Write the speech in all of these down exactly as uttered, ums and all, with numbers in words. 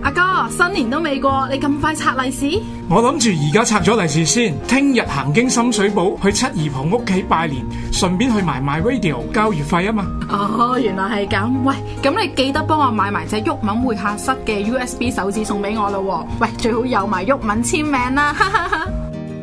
阿哥，新年都未過，你咁快拆利是？ 我諗住而家拆咗利是先，聽日行經深水埗去七姨婆屋企拜年，順便去埋 MyRadio 交月費啊嘛。 哦，原來係咁。喂，咁你記得幫我買埋隻毓民會客室嘅 U S B 手指送俾我咯。喂，最好有埋毓民簽名啦。哈哈哈。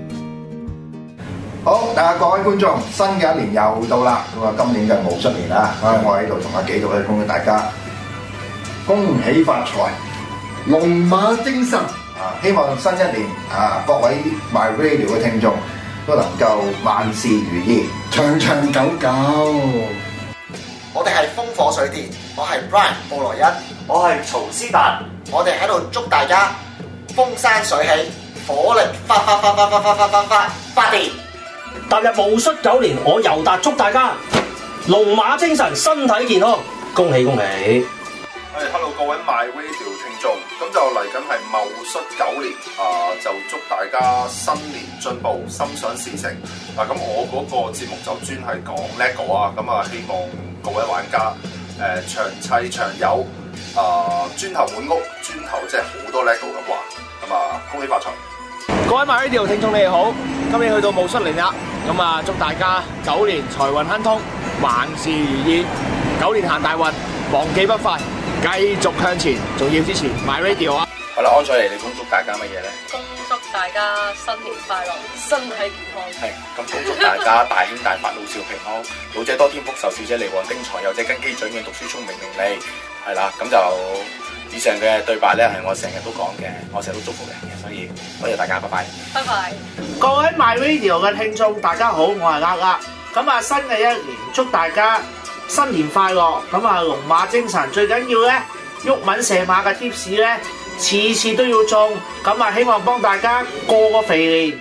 好，大家各位觀眾，新嘅一年又到啦，咁啊，今年就戊戌年啦。咁我喺度同阿紀導咧，恭喜大家恭喜發財，龍馬精神啊！希望新一年啊，各位 MyRadio 嘅聽眾都能夠萬事如意，長長久久。 我哋係風火水電，我係 Brian 布萊恩， 我係曹思達， 我哋喺度祝大家風生水起，火力發發發發發發發發發發電。 踏入戊戌九年，我尤達祝大家龍馬精神，身體健康，恭喜恭喜！ 係 ，hello 各位 MyRadio 聽眾，咁就嚟緊係戊戌九年，啊就祝大家新年進步，心想事成。嗱、啊，咁我嗰個節目就專係講 LEGO 啊，咁啊希望各位玩家誒、呃、長砌長有，啊磚頭滿屋，磚頭即係好多 LEGO 咁話，咁啊恭喜發財！ 各位 MyRadio 聽眾你哋好，今年去到戊戌年啦，咁啊祝大家九年財運亨通，萬事如意，九年行大運，忘記不快，繼續向前，仲要支持 MyRadio 啊！ 好啦，安采妮，你恭祝大家乜嘢咧？ 恭祝大家新年快樂，身體健康。 係，咁恭祝大家大興大發，老少平安，老者多添福壽，少者嚟旺丁財，幼者根基長遠，讀書聰明伶俐。係啦，咁就以上嘅對白咧係我成日都講嘅，我成日都祝福人嘅，所以多謝大家，拜拜。 拜拜。 各位 MyRadio 嘅聽眾，大家好，我係呃呃。咁啊，新嘅一年祝大家新年快樂。咁啊，龍馬精神，最緊要咧，毓民射馬嘅 tips 咧，次次都要中。咁啊，希望幫大家過個肥年。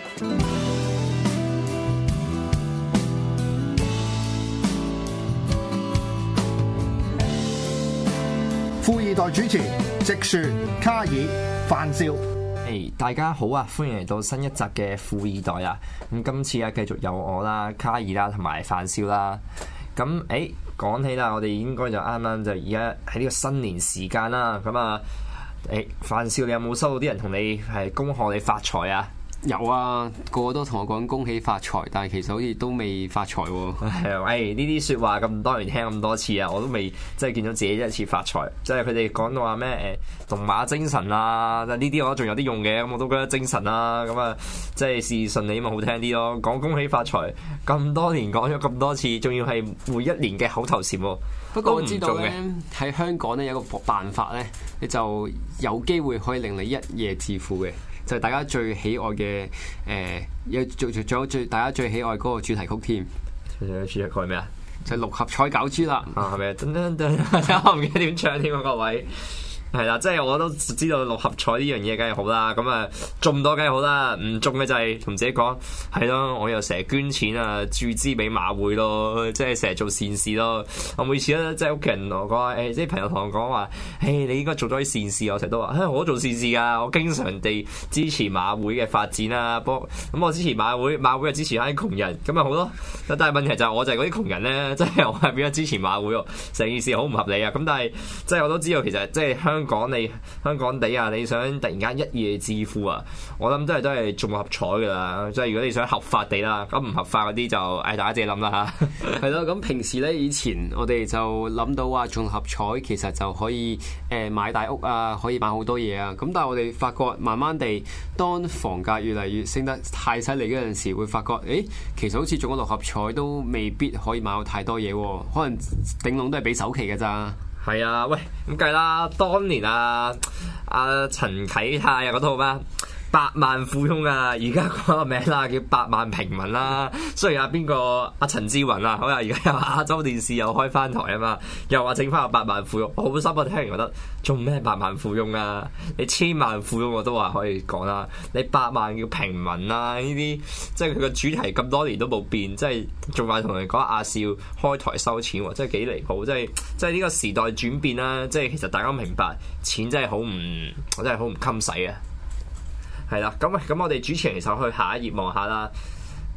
富二代主持直樹、卡爾、范少。 Hey, 大家好啊！歡迎嚟到新一集嘅富二代啊！咁今次啊，繼續有我啦、卡爾啦同埋范少啦。咁誒講起啦，我哋應該就啱啱就而家喺呢個新年時間啦。咁啊誒，范少你有冇收到啲人同你係恭賀你發財啊？ 有啊，個個都同我講恭喜發財，但係其實好似都未發財喎。 係啊，誒呢啲説話咁多人聽咁多次啊，我都未即係見到自己一次發財。即係佢哋講到話咩誒龍馬精神啊，呢啲我仲有啲用嘅，咁我都覺得精神啦。咁啊，即係事事順利咪好聽啲咯。講恭喜發財咁多年講咗咁多次，仲要係每一年嘅口頭禪喎。 不過我知道咧，喺香港咧有一個辦法咧，你就有機會可以令你一夜致富嘅。就係大家最喜愛嘅誒，有仲仲有最大家最喜愛嗰個主題曲添。 主題曲係咩啊？ 就係六合彩攪珠啦。 啊，係咪？噔噔噔，我唔記得點唱添啊，各位。係啦，即係我都知道六合彩呢樣嘢梗係好啦，咁啊中多梗係好啦，唔中嘅就係同自己講係咯，我又成日捐錢啊注資俾馬會咯，即係成日做善事咯。我每次咧即係屋企人同我講話，誒即係朋友同我講話，誒你應該做多啲善事，我成日都話，誒我都做善事㗎，我經常地支持馬會嘅發展啦，幫咁我支持馬會，馬會又支持下啲窮人，咁咪好咯。但係問題就係我就係嗰啲窮人咧，即係我係變咗支持馬會喎，成件事好唔合理啊。咁但係即係我都知道其實即係香。香港你香港地啊，你想突然間一夜致富啊，我諗都係都係中六合彩噶啦。即係如果你想合法地啦，咁唔合法嗰啲就誒大家自己諗啦嚇。 係咯，咁平時咧以前我哋就諗到話中六合彩其實就可以誒買大屋啊，可以買好多嘢啊。咁但係我哋發覺慢慢地，當房價越嚟越升得太犀利嗰陣時，會發覺誒其實好似中咗六合彩都未必可以買到太多嘢喎，可能頂籠都係俾首期㗎咋。 係啊，喂，咁計啦，當年啊，阿、啊、陳啟泰啊嗰套咩百萬富翁啊，而家嗰個名啦叫百萬平民啦。雖然阿邊個阿陳志雲啊，好啊，而家又亞洲電視又開翻台啊嘛，又話整翻個百萬富翁，好心啊！聽完覺得做咩百萬富翁啊？你千萬富翁我都話可以講啦，你百萬叫平民啊，呢啲即係佢個主題咁多年都冇變，即係仲話同人講亞視開台收錢喎，真係幾離譜！即係即係呢個時代轉變啦，即係其實大家明白錢真係好唔真係好唔襟使啊！係啦，咁咁我哋主持人其實去下一頁望下啦。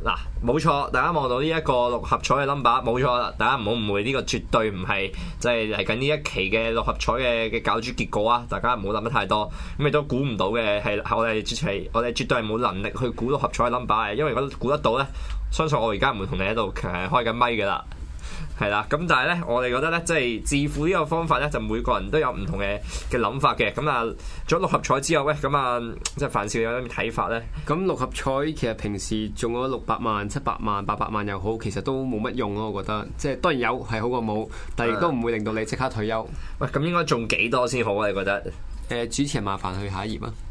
嗱，冇錯，大家望到呢一個六合彩嘅 number，冇錯啦，大家唔好誤會，呢、這個絕對唔係即係嚟緊呢一期嘅六合彩嘅嘅攪珠結果啊！大家唔好諗得太多，咁亦都估唔到嘅係我哋絕係我哋絕對係冇能力去估六合彩嘅 number 嘅，因為如果估得到咧，相信我而家唔會同你喺度誒開緊咪嘅啦。係啦，咁但係咧，我哋覺得咧，即係致富呢個方法咧，就每個人都有唔同嘅嘅諗法嘅。咁啊，做咗六合彩之後，喂，咁啊，即係范少有啲咩睇法咧？ 咁六合彩其實平時中咗六百萬、七百萬、八百萬又好，其實都冇乜用咯。我覺得，即係當然有係好過冇，但係亦都唔會令到你即刻退休。 喂，咁應該中幾多先好啊？你覺得？ 誒、呃，主持人麻煩去下一頁啊。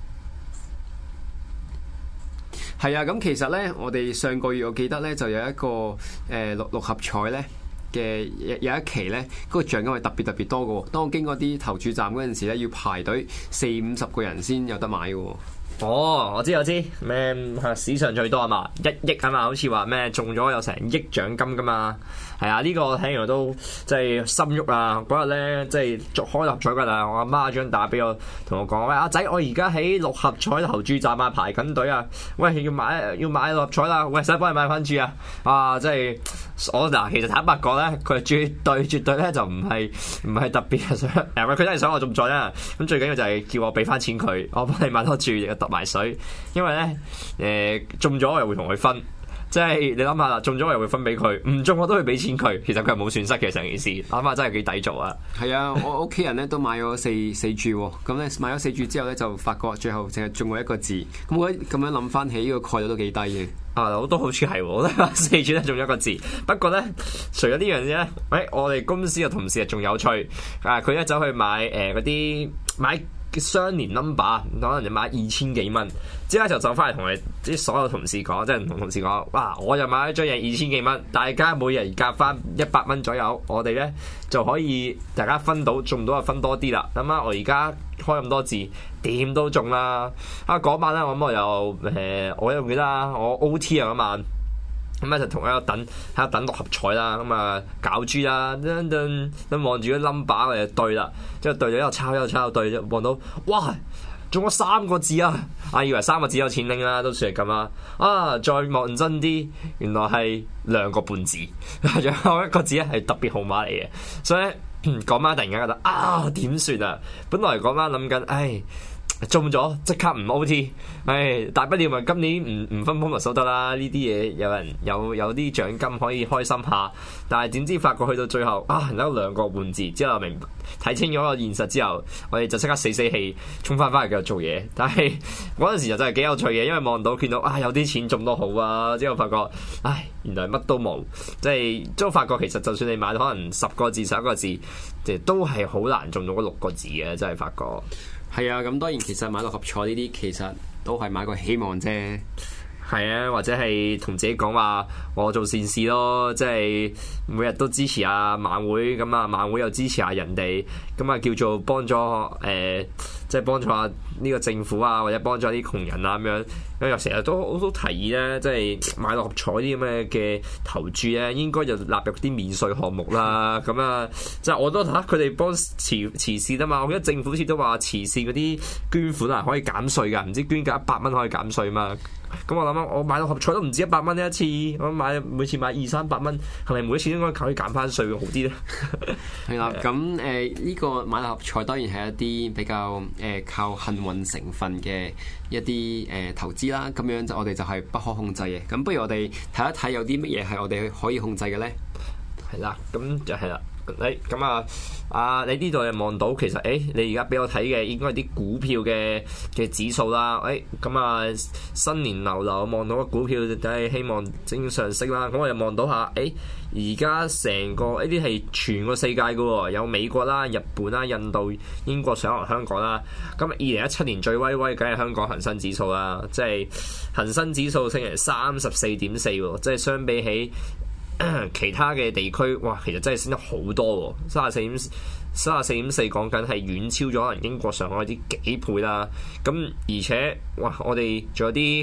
係啊，咁其實咧，我哋上個月我記得咧，就有一個誒、呃、六六合彩咧。嘅有一期咧，嗰、那個獎金係特別特別多嘅喎。當我經過啲投注站嗰陣時咧，要排隊四五十個人先有得買嘅喎。 哦，我知我知，咩史上最多啊嘛，一億啊嘛，好似話咩中咗有成億獎金噶嘛。係啊，呢、這個我聽完都即係心喐啊！嗰日咧即係做開六合彩嗰陣，我阿媽將打俾我，同我講：喂，阿仔，我而家喺六合彩投注站啊，排緊隊啊！喂，要買要買六合彩啦！喂，使幫你買翻注啊！啊，即係我嗱，其實坦白講咧，佢絕對絕對咧就唔係唔係特別想，誒，佢真係想我中獎啦。咁最緊要就係叫我俾翻錢佢，我幫你買多注，又揼埋水，因為咧誒、呃、中咗我又會同佢分。即係你諗下啦，中咗我又會分俾佢，唔中我都會俾錢佢。其實佢係冇損失嘅成件事，諗下真係幾抵做啊！ 係啊，我屋企人咧都買咗四四注喎，咁咧買咗四注之後咧就發覺最後淨係中過一個字。咁我咁樣諗翻起呢個概率都幾低嘅。 啊，好多好處係，我覺得四注咧中咗一個字。不過咧，除咗呢樣嘢咧，誒，我哋公司嘅同事係仲有趣，啊，佢咧走去買誒嗰啲買雙年 number， 可能就買二千幾蚊，之後就走翻嚟同我哋啲所有同事講，即係同同事講，哇！我又買咗張嘢二千幾蚊，大家每人夾翻一百蚊左右，我哋咧就可以大家分到中到就分多啲啦。咁啊，我而家開咁多字，點都中啦！啊，嗰晚咧，我咁我又誒，我又記得我 O T 啊嗰晚。咁咧就同喺度等，喺度等六合彩啦，咁啊攪珠啦，噔噔噔望住啲 number 我就對啦，之後對咗一路抄一路抄一路對，望到哇中咗三個字啊！啊以為三個字有錢拎啦，都算係咁啦。啊再望真啲，原來係兩個半字，仲有一個字咧係特別號碼嚟嘅，所以咧嗰晚突然間覺得啊點算啊！本來嗰晚諗緊，唉。中咗即刻唔 O T， 唉，大不了咪今年唔唔分 bonus 收得啦。呢啲嘢有人有有啲獎金可以開心下，但係點知發覺去到最後啊，得兩個半字之後明睇清咗個現實之後，我哋就即刻死死氣衝翻翻嚟繼續做嘢。但係嗰陣時就真係幾有趣嘅，因為望到見到啊有啲錢中都好啊，之後發覺唉原來乜都冇，即係都發覺其實就算你買可能十個字十一個字，即係都係好難中到嗰六個字嘅，真係發覺。 係啊，咁當然其實買六合彩呢啲其實都係買個希望啫。 係啊，或者係同自己講話，我做善事咯，即係每日都支持下晚會，咁啊晚會又支持下人哋，咁啊叫做幫助誒、呃，即係幫助下呢個政府啊，或者幫助啲窮人啊咁樣。咁又成日都我都提議咧，即係買六合彩啲咁嘅嘅投注咧，應該就納入啲免稅項目啦。咁啊，即係我都睇佢哋幫慈慈善啊嘛。我記得政府好似都話慈善嗰啲捐款啊可以減稅㗎，唔知捐夠一百蚊可以減稅嘛。咁我諗啊，我買六合彩都唔止一百蚊一次，我買每次買二三百蚊，係咪每一次應該可以減翻稅會好啲咧？ 係啦，咁誒呢個買六合彩當然係一啲比較誒、呃、靠幸運成分嘅一啲誒、呃、投資啦。咁樣就我哋就係不可控制嘅。咁不如我哋睇一睇有啲乜嘢係我哋可以控制嘅咧？ 係啦，咁就係啦。誒咁啊，啊你呢度又望到其實誒、欸，你而家俾我睇嘅應該係啲股票嘅嘅指數啦。誒咁啊，新年流流望到個股票就梗係希望正上升啦。咁我又望到下誒，而家成個呢啲係全個世界嘅喎，有美國啦、日本啦、印度、英國、上海、香港啦。咁二零一七年最威威，梗係香港恒生指數啦，即係恒生指數升嚟三十四點四喎，即係相比起其他嘅地區，哇，其實真係升得好多喎，三十四點三十四點四，講緊係遠超咗可能英國、上海啲幾倍啦。咁而且，哇，我哋仲有啲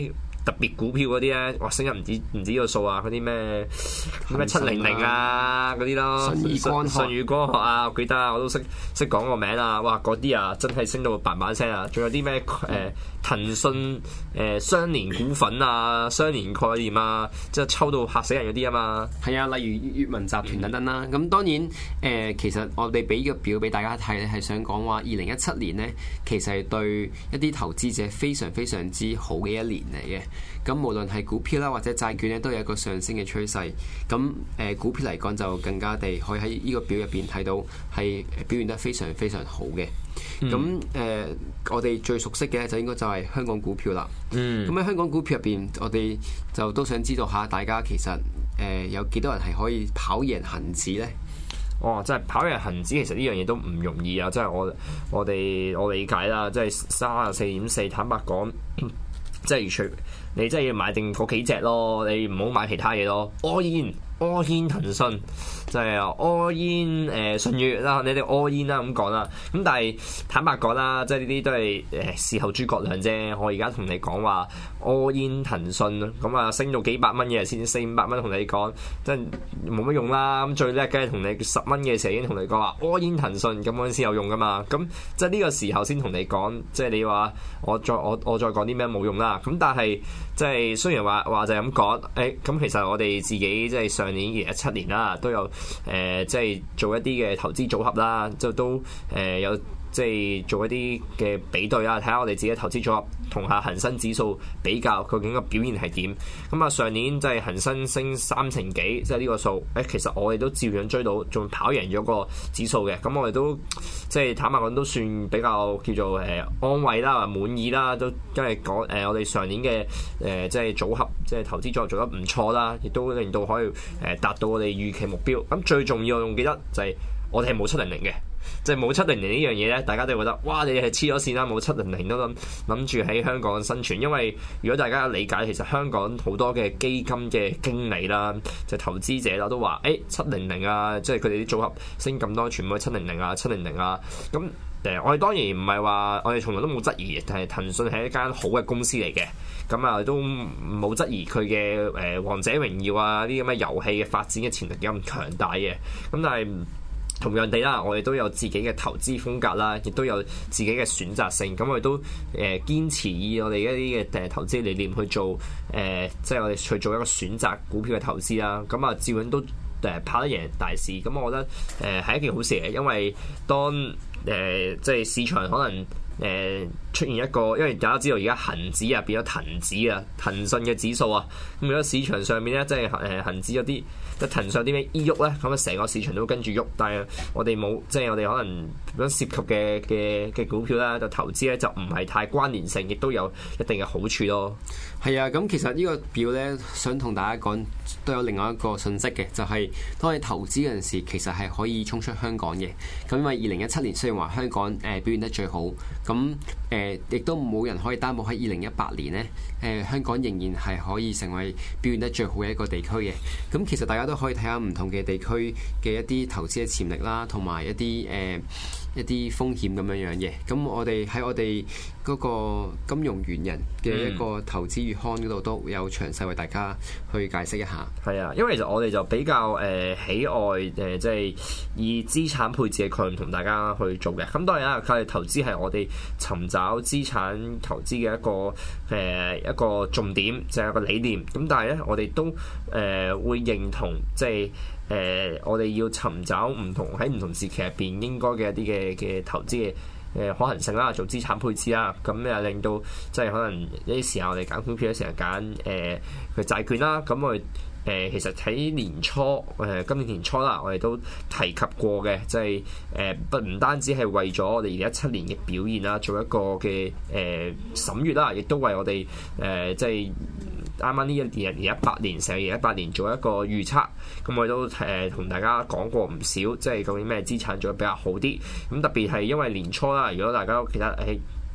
特別股票嗰啲咧，哇升得唔止唔止個數啊！嗰啲咩咩七零零啊嗰啲咯， 舜宇光學、 舜宇光學啊，我記得啊，我都識識講個名啊！哇，嗰啲啊真係升到嘭嘭聲啊！仲有啲咩誒騰訊誒雙年股份啊、雙年概念啊，即係抽到嚇死人嗰啲啊嘛。 係啊，例如粵文集團等等啦。咁、嗯、當然誒、呃，其實我哋俾個表俾大家睇咧，係想講話二零一七年咧，其實係對一啲投資者非常非常之好嘅一年嚟嘅。咁無論係股票啦或者債券咧，都有一個上升嘅趨勢。咁誒、呃、股票嚟講就更加地可以喺呢個表入邊睇到係表現得非常非常好嘅。咁誒、嗯呃，我哋最熟悉嘅就應該就係香港股票啦。咁喺、嗯、香港股票入邊，我哋就都想知道下大家其實誒、呃、有幾多人係可以跑贏恒指咧？ 哦，即係跑贏恒指，其實呢樣嘢都唔容易啊！即係我我哋我理解啦，即係三十四點四，坦白講，即係除你真係要買定嗰幾隻咯，你唔好買其他嘢咯。all in all in 騰訊，就係 all in 誒舜宇啦，你哋 all in 啦咁講啦。咁但係坦白講啦，即係呢啲都係誒事後諸葛亮啫。我而家同你講話 all in 騰訊，咁啊升到幾百蚊嘅先四五百蚊同你講，即係冇乜用啦。咁最叻梗係同你十蚊嘅時候已經同你講話 all in 騰訊，咁樣先有用噶嘛。咁即係呢個時候先同你講，即係你話我再我我再講啲咩冇用啦。咁但係即係雖然話話就係咁講，誒、欸、咁其實我哋自己即係上年二零一七年啦，都有誒、呃、即係做一啲嘅投資組合啦，就都誒、呃、有即係做一啲嘅比對啦，睇下我哋自己投資組合同下恒生指數比較，究竟個表現係點？咁啊上年即係恒生升三成幾，即係呢個數，誒其實我哋都照樣追到，仲跑贏咗個指數嘅。咁我哋都即係坦白講都算比較叫做誒安慰啦、滿意啦，都因為講誒我哋上年嘅誒即係組合，即係投資組合做得唔錯啦，亦都令到可以誒達到我哋預期目標。咁最重要我仲記得就係我哋係冇七零零嘅。即係冇七零零呢樣嘢咧，大家都會覺得哇！你哋係黐咗線啦，冇七零零都諗諗住喺香港生存。因為如果大家理解，其實香港好多嘅基金嘅經理啦，就係、投資者啦，都話誒七零零啊，即係佢哋啲組合升咁多，全部係七零零啊、七零零啊。咁誒、呃，我哋當然唔係話，我哋從來都冇質疑，但係騰訊係一間好嘅公司嚟嘅。咁啊，都冇質疑佢嘅誒《王者榮耀》啊啲咁嘅遊戲嘅發展嘅潛力有咁強大嘅。咁但係同樣地啦，我哋都有自己嘅投資風格啦，亦都有自己嘅選擇性。咁我哋都誒、呃、堅持以我哋一啲嘅誒投資理念去做誒、呃，即係我哋去做一個選擇股票嘅投資啦。咁啊，照樣都誒跑得贏大市。咁我覺得誒係、呃、一件好事嘅，因為當誒、呃、即係市場可能誒、呃、出現一個，因為大家知道而家恆指啊變咗騰指啊，騰訊嘅指數啊，咁如果市場上面咧即係誒恆指有啲。即係騰訊有啲咩依喐咧，咁啊成個市場都跟住喐，但係我哋冇，即係我哋可能咁涉及嘅嘅嘅股票啦，就投資咧就唔係太關聯性，亦都有一定嘅好處咯。 係啊，咁其實呢個表咧，想同大家講都有另外一個信息嘅，就係、是、當你投資嗰陣時，其實係可以衝出香港嘅。咁因為二零一七年雖然話香港誒、呃、表現得最好，咁誒亦都冇人可以擔保喺二零一八年咧，誒、呃、香港仍然係可以成為表現得最好嘅一個地區嘅。咁其實大家都可以睇下唔同嘅地區嘅一啲投資嘅潛力啦，同埋一啲誒、呃、一啲風險咁樣樣嘅。咁我哋喺我哋嗰個金融元人嘅一個投資月刊嗰度都有詳細為大家去解釋一下。 係啊，因為其實我哋就比較誒、呃、喜愛誒、呃、即係以資產配置嘅概念同大家去做嘅。咁當然啦，佢哋投資係我哋尋找資產投資嘅一個誒、呃、一個重點，就係、是、一個理念。咁但係咧，我哋都誒、呃、會認同即係誒、呃、我哋要尋找唔同喺唔同時期入邊應該嘅一啲嘅嘅投資嘅誒可行性啦，做資產配置啦，咁誒令到即係可能有啲時候我哋揀股票嘅時候揀誒佢債券啦，咁我哋誒、呃、其實喺年初誒、呃、今年年初啦，我哋都提及過嘅，即係誒不唔單止係為咗我哋二零一七年嘅表現啦，做一個嘅誒審閱啦，亦都為我哋誒、呃、即係。啱啱呢一年，二零一八年成二零一八年做一個預測，咁我哋都誒同、呃、大家講過唔少，即係究竟咩資產做得比較好啲。咁特別係因為年初啦，如果大家都記得誒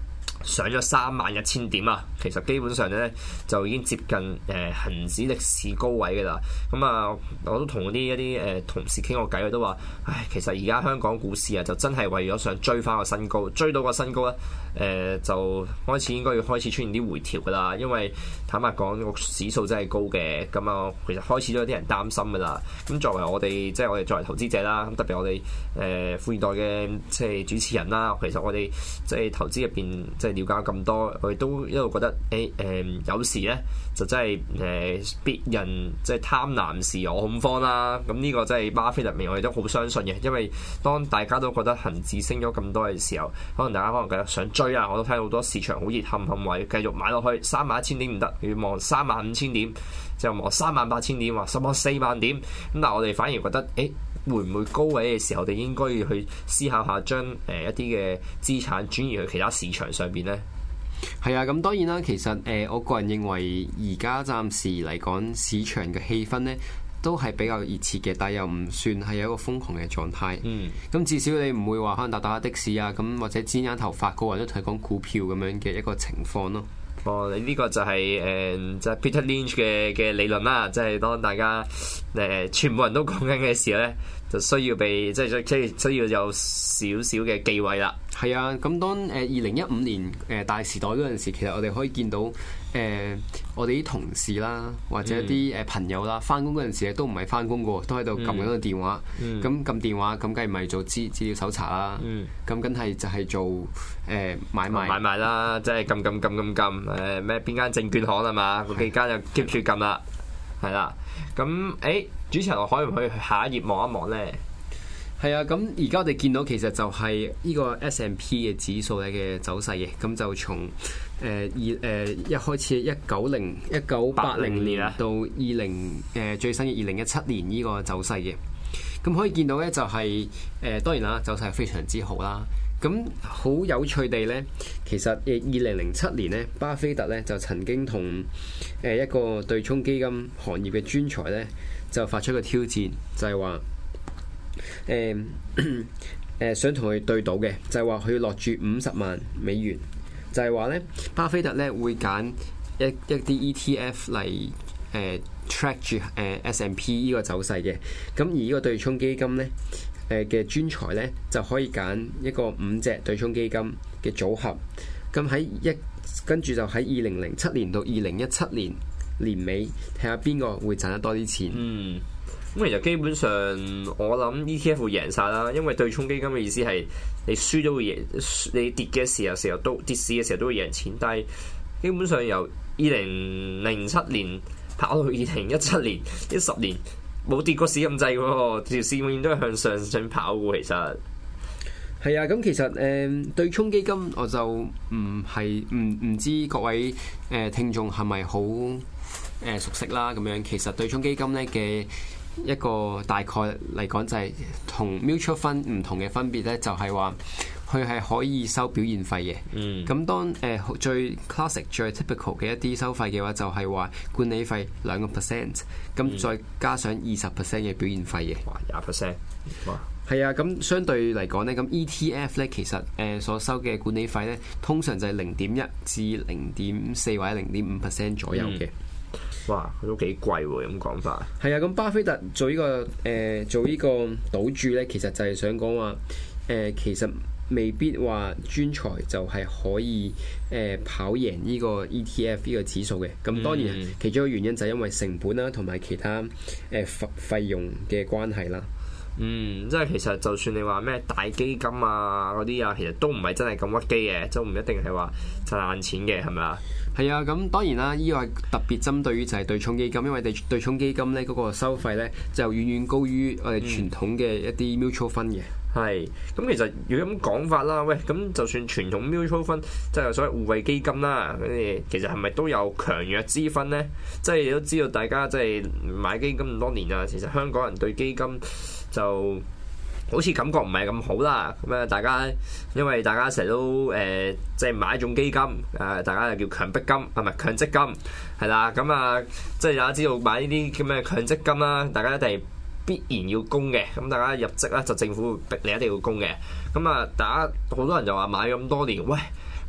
上咗三萬一千點啊！其實基本上咧就已經接近誒、呃、恆指歷史高位嘅啦。咁啊，我都同啲一啲誒、呃、同事傾過偈，佢都話：唉，其實而家香港股市啊，就真係為咗想追翻個新高，追到個新高咧，誒、呃、就開始應該要開始出現啲回調噶啦。因為坦白講，個指數真係高嘅，咁啊，其實開始都有啲人擔心噶啦。咁作為我哋即係我哋作為投資者啦，咁特別我哋誒富易袋嘅即係主持人啦，其實我哋即係投資入邊即係了解咁多，我哋都一路覺得誒誒、欸呃、有時咧就真係誒別人即係貪婪時我恐慌啦。咁呢個真係巴菲特面我哋都好相信嘅，因為當大家都覺得恒指升咗咁多嘅時候，可能大家可能繼續想追啊，我都睇到好多市場好熱冚冚位，繼續買落去三萬一千點唔得，要望三萬五千點，就望三萬八千點，或甚至四萬點。咁但係我哋反而覺得誒。欸會唔會高位嘅時候，我哋應該要去思考下，將誒一啲嘅資產轉移去其他市場上邊呢？ 係啊，咁當然啦，其實誒、呃，我個人認為而家暫時嚟講，市場嘅氣氛呢都係比較熱切嘅，但又唔算係有一個瘋狂嘅狀態。嗯，咁至少你唔會話可能搭搭下的士啊，咁或者剪眼頭髮個人都同你講股票咁樣嘅一個情況咯。 哦，你呢個就係、是、誒，即、呃、係、就是、Peter Lynch 嘅嘅理論啦，即、就、係、是、當大家誒、呃、全部人都講緊嘅時候咧，就需要被即係即係需要有少少嘅忌諱啦。 係啊，咁當誒二零一五年誒、呃、大時代嗰陣時，其實我哋可以見到誒、呃、我哋啲同事啦，或者啲誒朋友啦，翻工嗰陣時都唔係翻工嘅，都喺度撳緊個電話。咁撳、嗯、電話咁，梗係唔係做資資料搜查啦？咁梗係就係做誒、呃、買賣買賣啦，即係撳撳撳撳撳誒咩邊間證券行啊嘛？嗰幾間就 keep 住撳啦，係啦。咁誒、欸、主持人，我可唔可以去下一頁望一望咧？ 係啊，咁而家我哋見到其實就係呢個 S and P 嘅指數咧嘅走勢嘅，咁就從誒二誒一開始一九零一九八零年到二零誒最新嘅二零一七年呢個走勢嘅，咁可以見到咧就係、是、誒、呃、當然啦，走勢係非常之好啦。咁好有趣地咧，其實誒二零零七年咧，巴菲特咧就曾經同誒一個對沖基金行業嘅專才咧就發出一個挑戰，就係話。誒誒、呃呃，想同佢對賭嘅，就係話佢要落注五十萬美元，就係話咧，巴菲特咧會揀一一啲 E T F 嚟誒、呃、track 住誒 S and P 呢個走勢嘅。咁而呢個對沖基金咧，誒嘅專才咧就可以揀一個五隻對沖基金嘅組合。咁喺一跟住就喺二零零七年到二零一七年年尾，睇下邊個會賺得多啲錢。嗯。 咁其實基本上我諗 E T F 會贏晒啦，因為對沖基金嘅意思係你輸都會贏，你跌嘅時候時候都跌市嘅時候都會贏錢。但係基本上由二零零七年跑到二零一七年，呢十年冇跌過市咁滯喎，條市永遠都係向上上跑嘅。其實係啊，咁其實誒、呃、對沖基金我就唔係唔唔知各位誒、呃、聽眾係咪好誒熟悉啦咁樣。其實對沖基金咧嘅一個大概嚟講就係同 mutual fund 唔同嘅分別咧，就係話佢係可以收表現費嘅。嗯，咁當誒、呃、最 classic 最 typical 嘅一啲收費嘅話，就係話管理費兩個 percent， 咁再加上二十 percent 嘅表現費嘅。 哇，廿 percent！哇， 係啊，咁相對嚟講咧，咁 E T F 咧其實誒、呃、所收嘅管理費咧，通常就係零點一至零點四或者零點五 percent 左右嘅。嗯， 哇，佢都幾貴喎，咁講法。 係啊，咁巴菲特做呢、這個誒、呃、做呢個賭注咧，其實就係想講話誒，其實未必話專才就係可以誒、呃、跑贏呢個 E T F 呢個指數嘅。咁當然、嗯、其中一個原因就係因為成本啦，同埋其他誒費費用嘅關係啦。 嗯，即係其實就算你話咩大基金啊嗰啲啊，其實都唔係真係咁屈機嘅，都唔一定係話賺爛錢嘅，係咪啊？ 係啊，咁當然啦，呢個係特別針對於就係對沖基金，因為對對沖基金咧嗰個收費咧就遠遠高於我哋傳統嘅一啲 mutual fund 嘅。 係，咁其實如果咁講法啦，喂，咁就算傳統 mutual fund 即係所謂互惠基金啦，跟住其實係咪都有強弱之分咧？即係你都知道，大家即係買基金咁多年啊，其實香港人對基金就好似感覺唔係咁好啦。咁啊，大家因為大家成日都誒即係買一種基金，誒、呃、大家就叫強迫金，係咪強積金？係啦，咁啊，即係大家知道買呢啲咁嘅強積金啦，大家一定必然要供嘅。咁大家入職咧就政府逼你一定要供嘅。咁啊，大家好多人就話買咁多年，喂，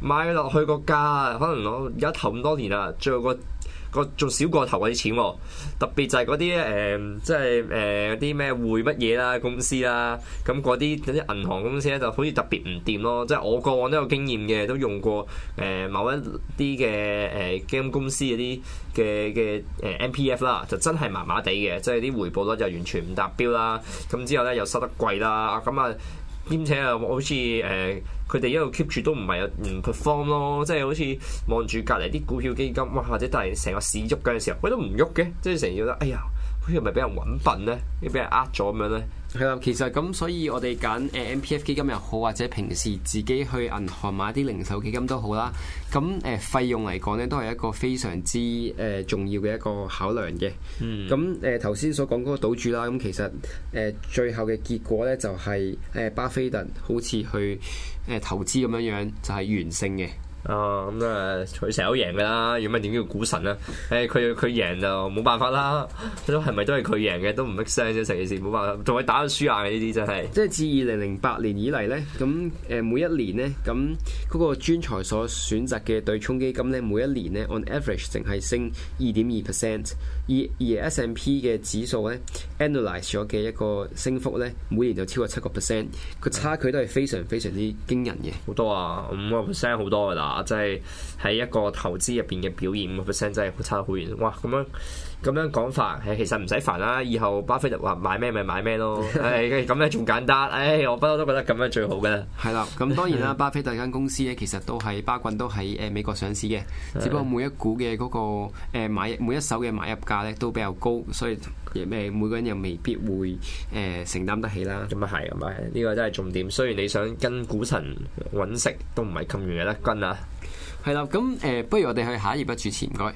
買落去個價，可能我而家投咁多年啦，最後個個仲少過投嗰啲錢喎。特別就係嗰啲誒，即係誒啲咩匯乜嘢啦公司啦，咁嗰啲嗰啲銀行公司咧就好似特別唔掂咯。即係我過往都有經驗嘅，都用過誒、呃、某一啲嘅誒基金公司嗰啲嘅嘅誒 M P F 啦，就真係麻麻地嘅，即係啲回報率就完全唔達標啦。咁之後咧又收得貴啦，咁啊〜兼且啊，好似誒佢哋一路 keep 住都唔係有唔 perform 咯，即係好似望住隔離啲股票基金，哇或者但係成個市喐緊嘅時候，佢都唔喐嘅，即係成日覺得哎呀，好似係咪俾人揾笨咧？要俾人呃咗咁樣咧？ 係啦，其實咁，所以我哋揀誒 M P F 基金又好，或者平時自己去銀行買啲零售基金都好啦。咁誒費用嚟講咧，都係一個非常之誒重要嘅一個考量嘅。咁誒頭先所講嗰個賭注啦，咁其實誒最後嘅結果咧就係誒巴菲特好似去誒投資咁樣樣，就係完勝嘅。 啊咁啊，佢成日都贏㗎啦，如果唔係點叫股神啊？誒佢佢贏就冇辦法啦，都係咪都係佢贏嘅？都唔 make sense 啫，成件事冇辦法，仲係打到輸硬嘅呢啲真係。 即係自二零零八年以嚟咧，咁誒每一年咧，咁嗰個專才所選擇嘅對沖基金咧，每一年咧 on average 淨係升二點二 percent， 而而 S and P 嘅指數咧 analyse 咗嘅一個升幅咧，每年就超過七個 percent， 個差距都係非常非常之驚人嘅。 好多啊，五個 percent 好多㗎啦。即係喺一個投資入邊嘅表現，五個 percent 真係差得好遠。哇！咁樣咁樣講法，誒其實唔使煩啦。以後巴菲特話買咩咪買咩咯。誒咁樣仲簡單。誒我不嬲都覺得咁樣最好嘅。 係啦，咁當然啦，巴菲特間公司咧，其實都係巴郡都喺誒美國上市嘅，只不過每一股嘅嗰個誒買每一手嘅買入價咧都比較高，所以誒每個人又未必會誒承擔得起啦。 咁啊係，咁啊係，呢個真係重點。雖然你想跟股神揾食，都唔係咁容易得跟啊。 係啦，咁誒、呃，不如我哋去下一頁啊，主持唔該。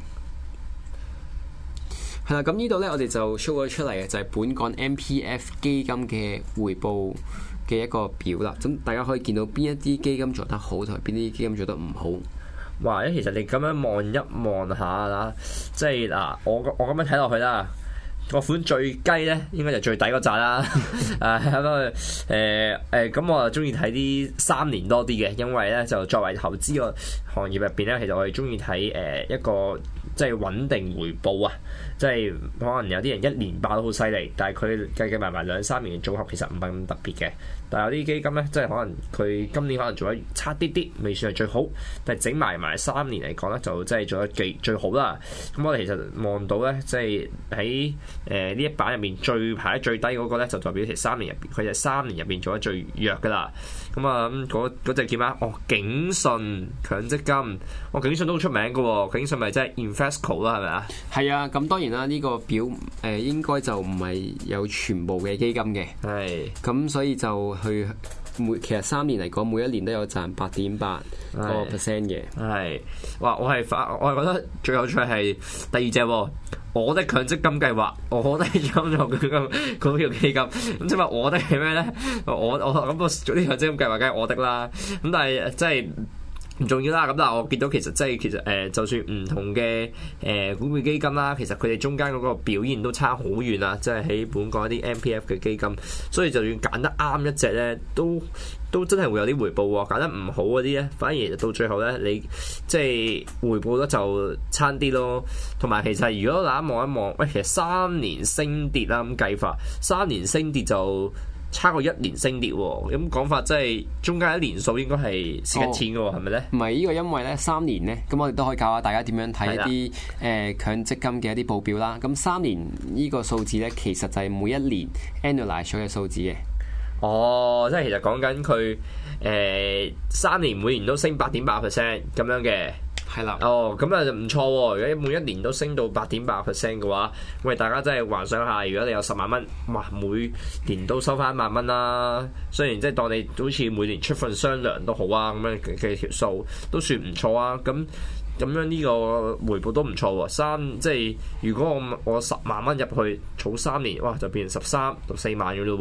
係啦，咁呢度咧，我哋就 show 咗出嚟嘅就係本港 M P F 基金嘅回報嘅一個表啦。咁大家可以見到邊一啲基金做得好，同埋邊啲基金做得唔好。 哇！其實你咁樣望一望下啦，即係嗱，我我咁樣睇落去啦。個款最雞咧，應該就最抵嗰扎啦。誒咁啊誒誒，咁我就中意睇啲三年多啲嘅，因為咧就作為投資個行業入邊咧，其實我哋中意睇誒一個即係穩定回報啊。即係可能有啲人一年爆得好犀利，但係佢計計埋埋兩三年嘅組合其實唔係咁特別嘅。但係有啲基金咧，即係可能佢今年可能做得差啲啲，未算係最好，但係整埋埋三年嚟講咧，就真係做得最最好啦。咁我哋其實望到咧，即係喺誒呢一版入面最排得最低嗰個咧，就代表其實三年入邊，佢就三年入邊做得最弱噶啦。咁啊咁嗰嗰隻叫咩啊？哦，景順強積金，哦景順都好出名嘅喎，景順咪即係 Invesco 啦，係咪啊？ 係啊，咁當然啦，呢、這個表誒、呃、應該就唔係有全部嘅基金嘅，係咁所以就去每其實三年嚟講，每一年都有賺八點八個 percent 嘅。係， 哇！我係發，我係覺得最有趣係第二隻喎。我的強積金計劃，我的金融佢咁股票基金，咁即係話我的係咩咧？我我咁個做啲強積金計劃梗係我的啦。咁但係即係唔重要啦。咁但係我見到其實即係其實誒、呃，就算唔同嘅誒、呃、股票基金啦，其實佢哋中間嗰個表現都差好遠啊！即係喺本港一啲 M P F 嘅基金，所以就算揀得啱一隻咧，都都真係會有啲回報喎。揀得唔好嗰啲咧，反而到最後咧，你即係回報得就差啲咯。同埋其實如果大家望一望，喂，其實三年升跌啦咁計法，三年升跌就差過一年升跌喎，咁講法即係中間一年數應該係蝕緊錢嘅喎，係咪咧？ 唔係呢個，因為咧三年咧，咁我哋都可以教下大家點樣睇一啲誒強積金嘅一啲報表啦。咁三年呢個數字咧，其實就係每一年 annualize 咗嘅數字嘅。 哦，即係其實講緊佢誒三年每年都升八點八 percent 咁樣嘅。 係啦， 哦，咁啊就唔錯喎！如果每一年都升到八點八 percent 嘅話，喂，大家真係幻想下，如果你有十萬蚊，哇，每年都收翻一萬蚊啦。雖然即係當你好似每年出份雙糧都好啊，咁樣嘅條數都算唔錯啊。咁咁樣呢個回報都唔錯喎。三即係如果我我十萬蚊入去儲三年，哇，就變成十三到四萬嘅咯喎。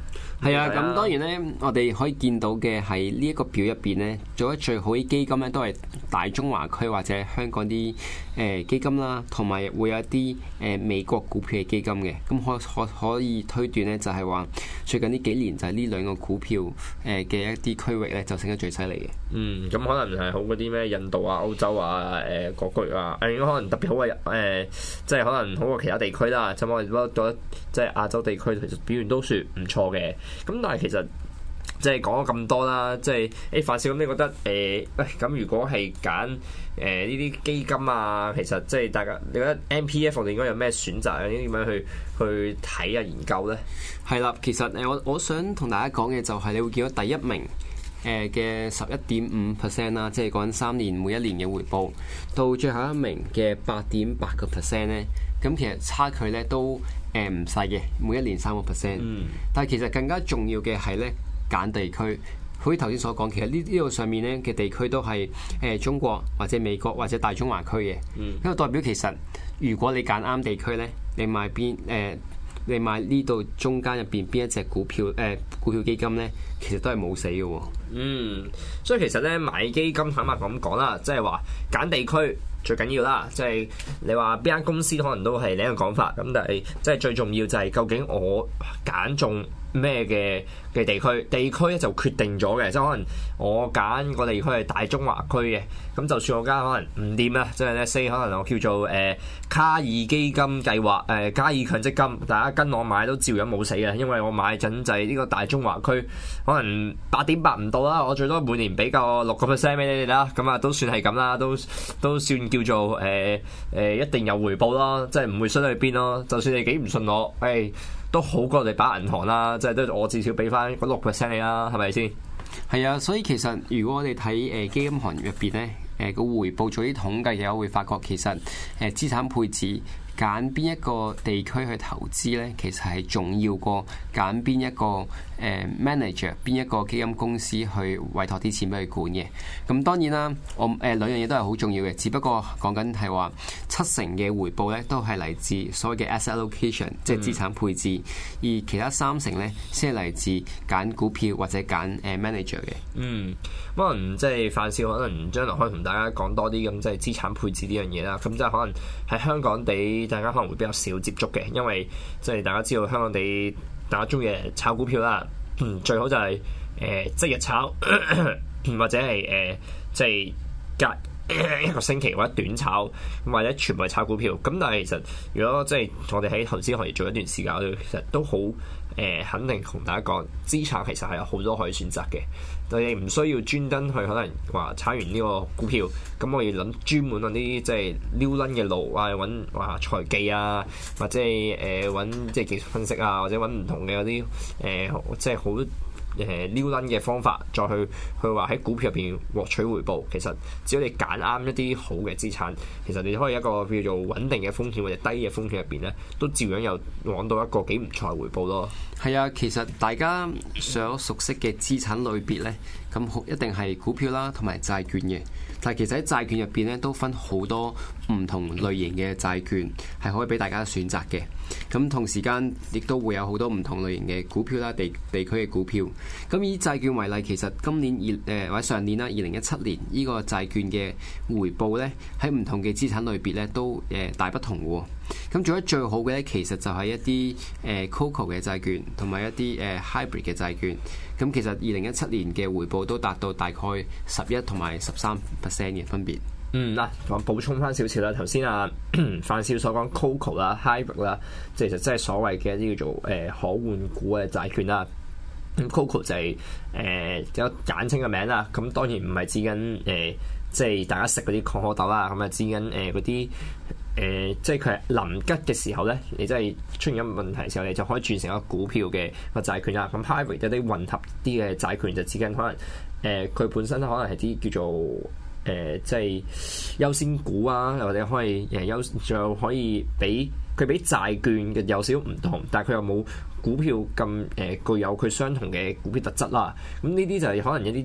係啊，咁當然咧，我哋可以見到嘅係呢一個表入邊咧，做得最好啲基金咧，都係大中華區或者香港啲誒、呃、基金啦，同埋會有一啲誒、呃、美國股票嘅基金嘅。咁可可可以推斷咧，就係話最近呢幾年就係呢兩個股票誒嘅一啲區域咧，就升得最犀利嘅。 嗯，咁可能係好嗰啲咩印度啊、歐洲啊、誒各區啊，誒應該可能特別好過誒、呃，即係可能好過其他地區啦。咁我哋都覺得即係亞洲地區其實表現都算唔錯嘅。咁但係其實即係講咗咁多啦，即係誒范少咁，你覺得誒喂咁如果係揀誒呢啲基金啊，其實即係大家你覺得 M P F 我哋應該有咩選擇啊？應該點樣去去睇啊研究咧？ 係啦，其實誒我我想同大家講嘅就係你會見到第一名誒嘅十一點五 percent 啦，即係講緊三年每一年嘅回報，到最後一名嘅八點八個 percent 咧，咁其實差距咧都誒唔細嘅，每一年三個 percent。嗯。但係其實更加重要嘅係咧揀地區，好似頭先所講，其實呢呢度上面咧嘅地區都係誒中國或者美國或者大中華區嘅。嗯。因為代表其實如果你揀啱地區咧，你買邊誒？呃你買呢度中間入邊邊一隻股票誒、呃、股票基金咧，其實都係冇死嘅喎。 嗯，所以其實咧買基金坦白咁講啦，即係話揀地區最緊要啦。即係你話邊間公司可能都係另一個講法，咁但係即係最重要就係究竟我揀中咩嘅嘅地區，地區咧就決定咗嘅。即係可能我揀個地區係大中華區嘅，咁就算我間可能唔掂啦，即係咧 say 可能我叫做誒、呃、卡爾基金計劃誒、呃、卡爾強積金，大家跟我買都照樣冇死嘅，因為我買緊就係呢個大中華區，可能八點八唔到啦，我最多每年俾個六個 percent 俾你哋啦，咁啊都算係咁啦，都都算叫做誒誒、呃、一定有回報咯，即係唔會衰去邊咯。就算你幾唔信我，誒、哎、都好過你擺銀行啦，即係都我至少俾翻嗰六 percent 你啦，係咪先？ 係啊，所以其實如果我哋睇誒基金行業入邊咧，誒個回報做啲統計嘅話，會發覺其實誒資產配置揀邊一個地區去投資咧，其實係重要過揀邊一個誒 manager 邊一個基金公司去委託啲錢俾佢管嘅。咁當然啦，我誒兩樣嘢都係好重要嘅，只不過講緊係話七成嘅回報咧都係嚟自所謂嘅 asset allocation，即係資產配置，嗯、而其他三成咧先係嚟自揀股票或者揀誒 manager 嘅。 嗯，可能即係范少可能將來可以同大家講多啲咁即係資產配置呢樣嘢啦。咁即係可能喺香港地。大家可能會比較少接觸嘅，因為即係大家知道香港地大家中意炒股票啦，嗯，最好就係、是、誒、呃、即日炒，或者係誒即係隔一個星期或者短炒，或者全部係炒股票。咁但係其實如果即係我哋喺投資行業做一段時間，我哋其實都好誒、呃、肯定同大家講，資產其實係有好多可以選擇嘅。你唔需要專登去可能話炒完呢個股票，咁我要諗專門揾啲即係撩撚嘅路啊，揾話財技啊，或者係誒揾即係技術分析啊，或者揾唔同嘅嗰啲誒即係好誒撩撚嘅方法，再去去話喺股票入邊獲取回報。其實只要你揀啱一啲好嘅資產，其實你可以一個叫做穩定嘅風險或者低嘅風險入邊咧，都照樣有攞到一個幾唔錯嘅回報咯。 係啊，其實大家所熟悉嘅資產類別咧，咁一定係股票啦，同埋債券嘅。但係其實喺債券入邊咧，都分好多唔同類型嘅債券，係可以俾大家選擇嘅。咁同時間亦都會有好多唔同類型嘅股票啦，地地區嘅股票。咁以債券為例，其實今年二誒或者上年啦，二零一七年呢個債券嘅回報咧，喺唔同嘅資產類別咧都誒大不同喎。咁做得最好嘅咧，其實就係一啲誒 CoCo 嘅債券，同埋一啲誒 Hybrid 嘅債券。咁其實二零一七年嘅回報都達到大概十一同埋十三 percent 嘅分別。 嗯嗱，我補充翻少少啦。頭先啊范少所講 CoCo 啦、Hybrid 啦，即係其實即係所謂嘅一啲叫做誒、呃、可換股嘅債券啦。咁 CoCo 就係誒有簡稱嘅名啦。咁當然唔係指緊誒即係大家食嗰啲可可豆啦。咁啊指緊誒嗰啲。誒、呃，即係佢係臨吉嘅時候咧，你真係出現咗問題嘅時候，你就可以轉成一個股票嘅個債券啦。咁 Hybrid 有啲混合啲嘅債券就指緊可能誒，佢、呃、本身可能係啲叫做誒、呃，即係優先股啊，或者可以誒優，仲有可以比佢比債券嘅有少少唔同，但係佢又冇股票咁誒、呃、具有佢相同嘅股票特質啦。咁呢啲就係可能一啲。誒、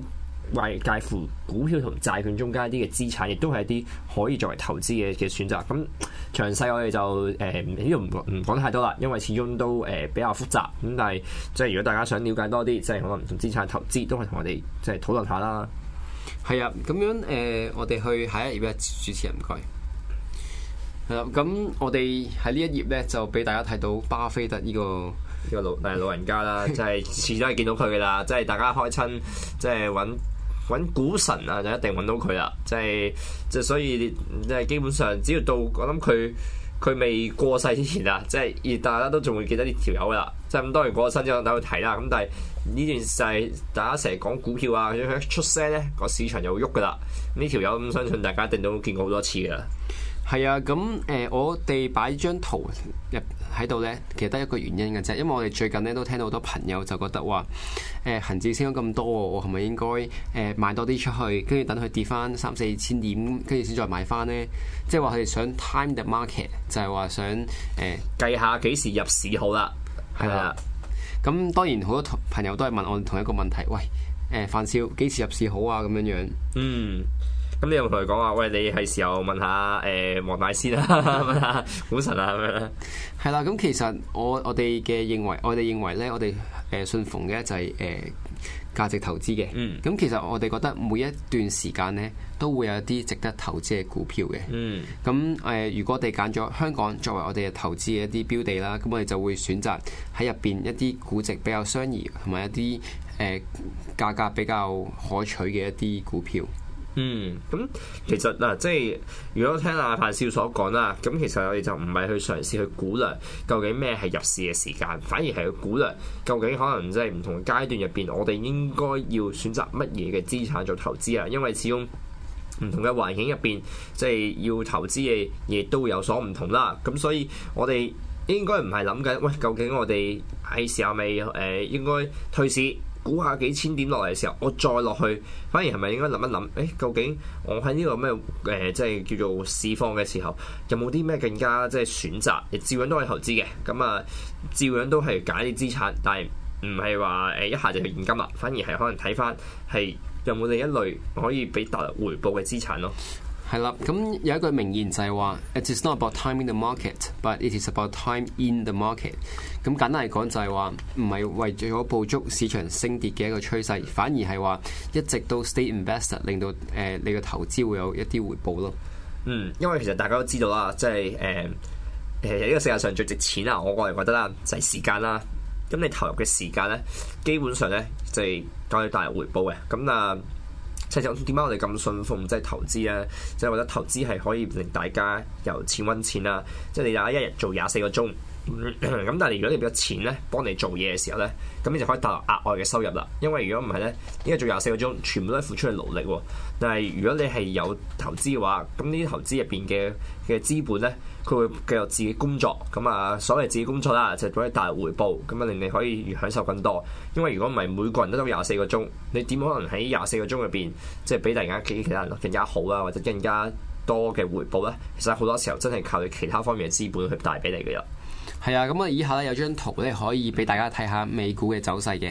為介乎股票同債券中間一啲嘅資產，亦都係一啲可以作為投資嘅嘅選擇。咁詳細我哋就誒呢度唔唔講太多啦，因為始終都誒、呃、比較複雜。咁但係即係如果大家想了解多啲，即係可能唔同資產投資都係同我哋即係討論下啦。 係啊，咁樣誒、呃，我哋去下一頁咧，主持人唔該。係啦，咁我哋喺呢一頁咧就俾大家睇到巴菲特呢、這個呢個老誒老人家啦，即係次次都係見到佢噶啦，即係大家開親即係揾揾股神啊，就一定揾到佢啦，即係即係所以即係基本上只要到我諗佢佢未過世之前啊，即係而大家都仲會記得呢條友噶啦，即係咁當然過咗身之後等佢睇啦，咁但係呢段就係大家成日講股票啊，佢一出聲咧個市場就會喐噶啦，呢條友咁相信大家一定都見過好多次噶啦。 係啊，咁誒、呃，我哋擺張圖入喺度咧，其實得一個原因嘅啫，因為我哋最近咧都聽到好多朋友就覺得話，誒恆指升咗咁多，我係咪應該誒買多啲出去，跟住等佢跌翻三四千點，跟住先再買翻咧？即係話佢哋想 time the market，就係話想誒、呃、 計下幾時入市好啦。係啦， 咁當然好多朋友都係問我同一個問題，喂，誒、呃、范少幾時入市好啊？咁樣樣。 嗯。咁你有冇同佢講話？喂，你係時候問下誒黃大仙啦，問下股神啊咁樣咧。 係啦，咁其實我我哋嘅認為，我哋認為咧，我哋誒信奉嘅就係誒價值投資嘅。嗯。咁其實我哋覺得每一段時間咧，都會有一啲值得投資嘅股票嘅。嗯。咁誒、呃，如果我哋揀咗香港作為我哋嘅投資嘅一啲標的啦，咁我哋就會選擇喺入邊一啲估值比較相宜，同埋一啲誒、呃、價格比較可取嘅一啲股票。 嗯，咁其實嗱，即係如果聽阿范少所講啦，咁其實我哋就唔係去嘗試去估量究竟咩係入市嘅時間，反而係去估量究竟可能即係唔同階段入邊，我哋應該要選擇乜嘢嘅資產做投資啊，因為始終唔同嘅環境入邊，即係要投資嘅嘢都會有所唔同啦。咁所以我哋應該唔係諗緊，喂，究竟我哋係時候咪誒應該退市？估下幾千點落嚟嘅時候，我再落去，反而係咪應該諗一諗？誒、欸，究竟我喺呢個咩誒、呃，即係叫做市況嘅時候，有冇啲咩更加即係選擇？亦照樣都係投資嘅，咁啊，照樣都係揀啲資產，但係唔係話誒一下就去現金啦，反而係可能睇翻係有冇另一類可以俾帶來回報嘅資產咯。 係啦，咁有一句名言就係話 ，It is not about timing the market, but it is about time in the market。咁簡單嚟講就係話，唔係為咗捕捉市場升跌嘅一個趨勢，反而係話一直都 stay invested，令到誒、呃、你嘅投資會有一啲回報咯。 嗯，因為其實大家都知道啦，即係誒誒呢個世界上最值錢啊，我個人覺得啦，就係、是、時間啦。咁你投入嘅時間咧，基本上咧就係可以帶來回報嘅。咁啊〜即係點解我哋咁信奉即係投資咧？即係覺得投資係可以令大家由錢揾錢啦。即係你有一日做廿四個鐘，咁、嗯、但係如果你俾咗錢咧幫你做嘢嘅時候咧，咁你就可以帶來額外嘅收入啦。因為如果唔係咧，因為做廿四個鐘全部都係付出嘅勞力喎。但係如果你係有投資嘅話，咁呢啲投資入邊嘅嘅資本咧，佢會繼續自己工作。咁啊，所謂自己工作啦，就可以帶來回報，咁啊令你可以享受更多。因為如果唔係每個人都得廿四個鐘，你點可能喺廿四個鐘入邊即係比大家其他人更加好啊，或者更加多嘅回報咧？其實好多時候真係靠你其他方面嘅資本去帶俾你嘅。 係啊，咁啊以下咧有張圖咧可以俾大家睇下美股嘅走勢嘅。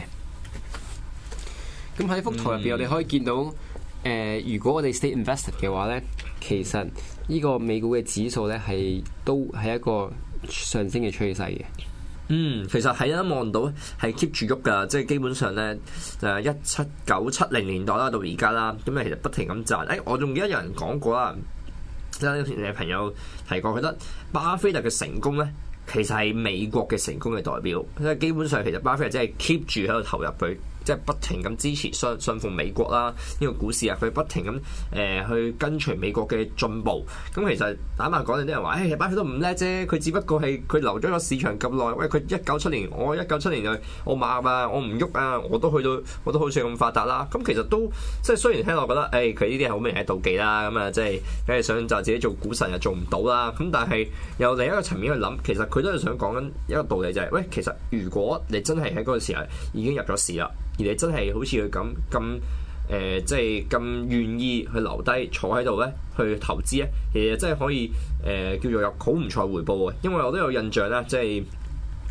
咁喺幅圖入邊，我哋可以見到，誒、呃，如果我哋 stay invested 嘅話咧，其實呢個美股嘅指數咧係都係一個上升嘅趨勢嘅。 嗯，其實係啊，望到係 keep 住喐㗎，即係基本上咧，誒一七九七零年代啦到而家啦，咁啊其實不停咁賺。誒、欸，我仲記得有人講過啦，即係你朋友提過，覺得巴菲特嘅成功咧，其實係美國嘅成功嘅代表，即係基本上其實巴菲特真係 keep 住喺度投入佢。即係不停咁支持信信奉美國啦，呢、這個股市啊，佢不停咁誒、呃、去跟隨美國嘅進步。咁其實坦白講，有啲人話，誒巴菲特都唔叻啫，佢只不過係佢留咗個市場咁耐。喂，佢一九七年，我一九七年就我買啊，我唔喐啊，我都去到，我都好似咁發達啦。咁其實都即係雖然聽落覺得，誒佢呢啲係好明顯係妒忌啦，咁啊即係梗係想就自己做股神又做唔到啦。咁但係由另一個層面去諗，其實佢都係想講緊一個道理就係、是，喂，其實如果你真係喺嗰個時候已經入咗市啦。而你真係好似佢咁咁誒，即係咁願意去留低坐喺度咧，去投資咧，其實真係可以誒、呃、叫做有好唔錯回報喎。因為我都有印象啦，即係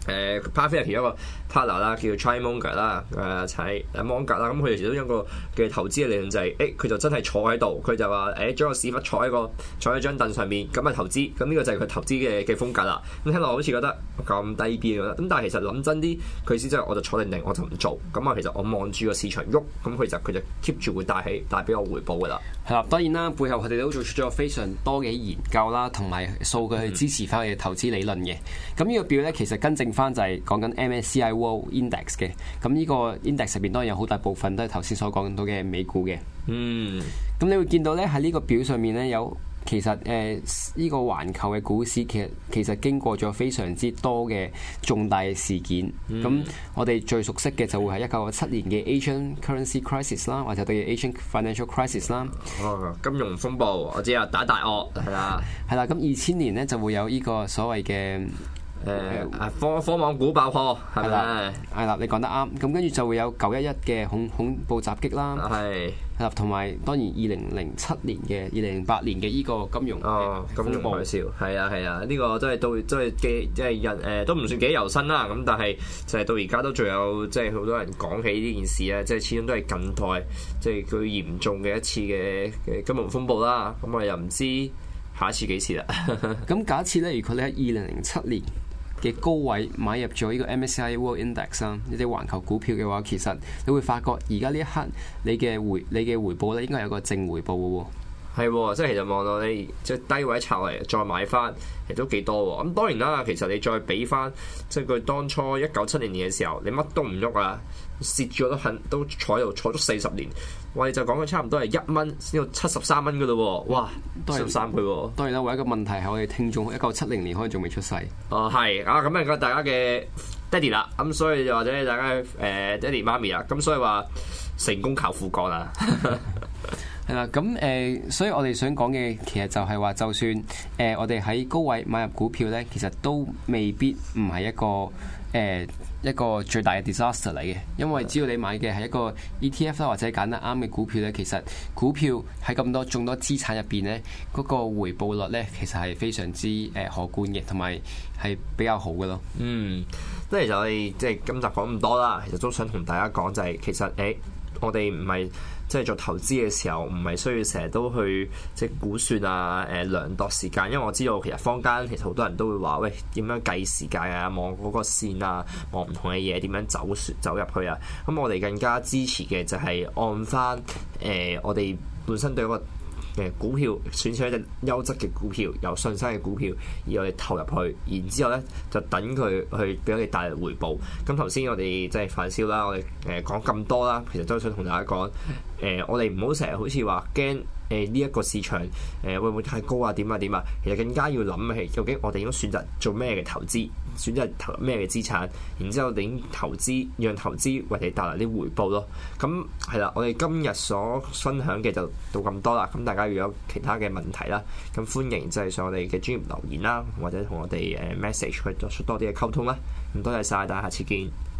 誒 Pathfinder 其中一個 partner 啦，叫做 Trimonga 啦，誒踩誒芒格啦，咁佢哋其中一個嘅投資嘅理論就係、是，誒佢就真係坐喺度，佢就話誒將個屎忽坐喺個坐喺張凳上面，咁啊投資，咁呢個就係佢投資嘅嘅風格啦。咁聽落好似覺得咁低 B 嘅，咁但係其實諗真啲，佢先真係我就坐定定，我就唔做，咁啊其實我望住個市場喐，咁佢就佢就 keep 住會帶起帶俾我回報噶啦。 係啦，當然啦，背後佢哋都做出咗非常多嘅研究啦，同埋數據去支持翻佢嘅投資理論嘅。咁呢個表咧，其實跟正翻就係講緊 M S C I World Index 嘅。咁呢個 index 入邊當然有好大部分都係頭先所講到嘅美股嘅。嗯。咁你會見到咧喺呢個表上面咧有。其實誒呢、呃這個環球嘅股市其實其實經過咗非常之多嘅重大事件，咁、嗯、我哋最熟悉嘅就會係一九七年嘅 Asian Currency Crisis 啦，或者對 Asian Financial Crisis 啦。 哦，金融風暴，我知啊，打大鱷係啦， 係啦。咁二千年咧就會有呢個所謂嘅。 誒誒科科網股爆破係咪？ 係啦，你講得啱。咁跟住就會有九一一嘅恐恐怖襲擊啦。係。係啦，同埋當然二零零七年嘅二零零八年嘅依個金融哦金融海嘯係啊係啊，呢、這個真係到真係幾即係人誒都唔算幾猶新啦。咁但係就係到而家都仲有即係好多人講起呢件事咧，即係始終都係近代即係最嚴重嘅一次嘅嘅金融風暴啦。咁我又唔知下一次幾時啦。 咁假設咧，如果你喺二零零七年嘅高位買入咗呢個 M S C I World Index 啊，呢啲環球股票嘅話，其實你會發覺而家呢一刻你嘅回你嘅回報咧，應該有個正回報嘅喎。 係喎，即係其實望到你即係低位拆嚟再買翻，其實都幾多喎。咁當然啦，其實你再俾翻即係佢當初一九七零年嘅時候，你乜都唔喐啊，蝕咗都肯都坐喺度坐足四十年，我哋就講緊差唔多係一蚊先到七十三蚊嘅咯喎，哇，七十三倍喎。 當然啦，唯一個問題係我哋聽眾一九七零年可能仲未出世。 哦，係啊，咁係大家嘅爹哋啦，咁所以或者大家誒爹哋媽咪啦，咁所以話成功靠父幹啊。 係啦，咁誒、呃，所以我哋想講嘅其實就係話，就算誒、呃、我哋喺高位買入股票咧，其實都未必唔係一個誒、呃、一個最大嘅 disaster 嚟嘅，因為只要你買嘅係一個 E T F 啦，或者揀得啱嘅股票咧，其實股票喺咁多眾多資產入邊咧，嗰、那個回報率咧，其實係非常之誒可觀嘅，同埋係比較好嘅咯。 嗯，即係其實我哋即係今集講咁多啦，其實都想同大家講就係、是、其實誒、欸，我哋唔係。即係做投資嘅時候，唔係需要成日都去即係估算啊、誒、呃、量度時間，因為我知道其實坊間其實好多人都會話：喂，點樣計時間啊？望嗰個線啊，望唔同嘅嘢點樣走走入去啊？咁我哋更加支持嘅就係按翻誒、呃、我哋本身對嗰個嘅股票選取一隻優質嘅股票，有信心嘅股票，而我哋投入去，然之後咧就等佢去俾我哋帶嚟回報。咁頭先我哋即係范少啦，我哋誒講咁多啦，其實都想同大家講，誒、呃、我哋唔好成日好似話驚誒呢一個市場誒、呃、會唔會太高啊？點啊點啊？其實更加要諗嘅係究竟我哋應該選擇做咩嘅投資，選擇投入咩嘅資產，然之後我哋應投資讓投資為你帶來啲回報咯。咁係啦，我哋今日所分享嘅就到咁多啦。咁大家如果有其他嘅問題啦，咁歡迎就係上我哋嘅專業留言啦，或者同我哋誒 message 去作出多啲嘅溝通啦。咁多謝晒，大家下次見。